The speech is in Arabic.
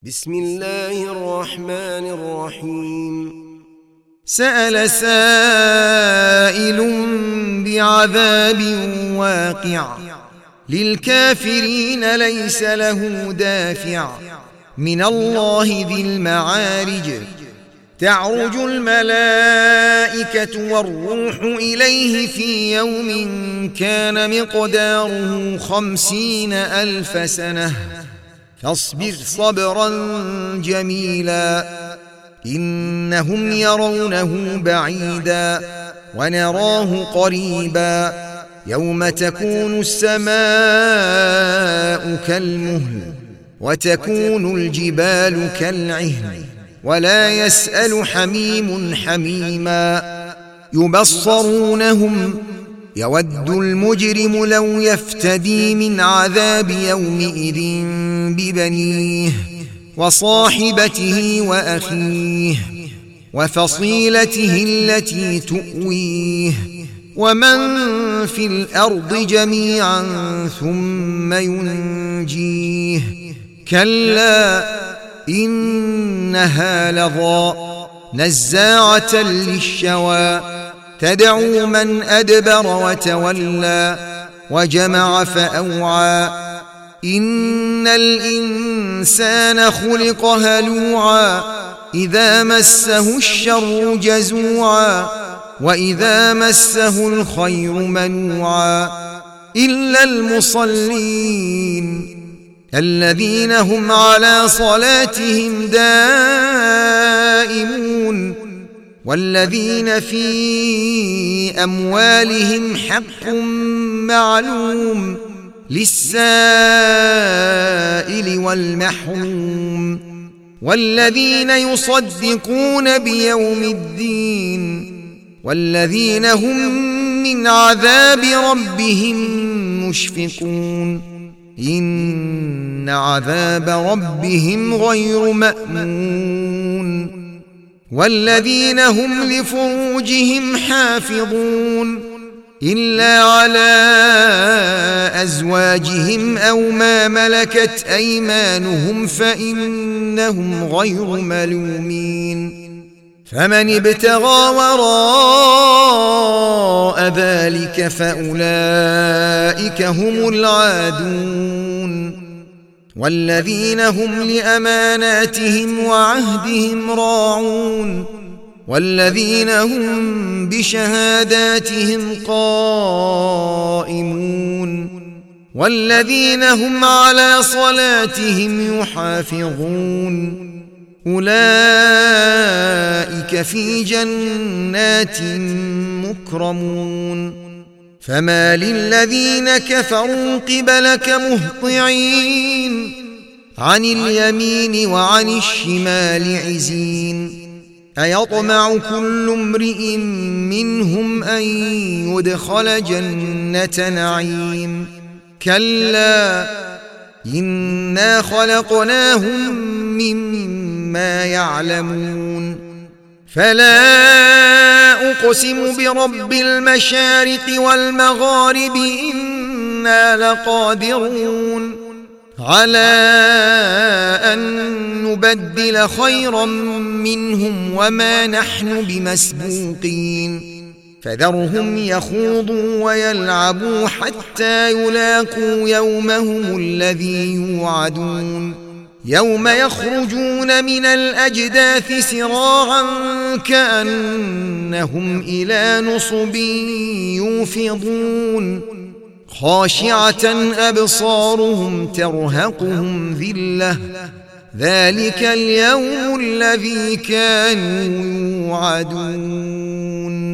بسم الله الرحمن الرحيم. سأل سائل بعذاب واقع للكافرين ليس له دافع من الله ذي المعارج تعرج الملائكة والروح إليه في يوم كان مقداره 50,000 سنة فاصبر صبرا جميلا إنهم يرونه بعيدا ونراه قريبا يوم تكون السماء كالمهل وتكون الجبال كالعهن ولا يسأل حميم حميما يبصرونهم يود المجرم لو يفتدي من عذاب يومئذ ببنيه وصاحبته وأخيه وفصيلته التي تؤويه ومن في الأرض جميعا ثم ينجيه كلا إنها لظى نزاعة للشوى تدعو من أدبر وتولى وجمع فأوعى إن الإنسان خلق هلوعا إذا مسه الشر جزوعا وإذا مسه الخير منوعا إلا المصلين الذين هم على صلاتهم دائمون والذين في أموالهم حق معلوم للسائل والمحروم والذين يصدقون بيوم الدين والذين هم من عذاب ربهم مشفقون إن عذاب ربهم غير مأمون والذين هم لفروجهم حافظون إلا على أزواجهم أو ما ملكت أيمانهم فإنهم غير ملومين فمن ابتغى وراء ذلك فأولئك هم العادون والذين هم لأماناتهم وعهدهم راعون والذين هم بشهاداتهم قائمون والذين هم على صلاتهم يحافظون أولئك في جنات مكرمون فما للذين كفروا قبلك مهطعين عن اليمين وعن الشمال عزين أيطمع كل امرئ منهم أن يدخل جنة نعيم كلا إنا خلقناهم مما يعلمون فلا أقسم برب المشارق والمغارب إنا لقادرون على أن نبدل خيرا منهم وما نحن بمسبوقين فذرهم يخوضوا ويلعبوا حتى يلاقوا يومهم الذي يوعدون يوم يخرجون من الأجداث سراعا كأنهم إلى نصب يوفضون خاشعة أبصارهم ترهقهم ذلة ذلك اليوم الذي كانوا يوعدون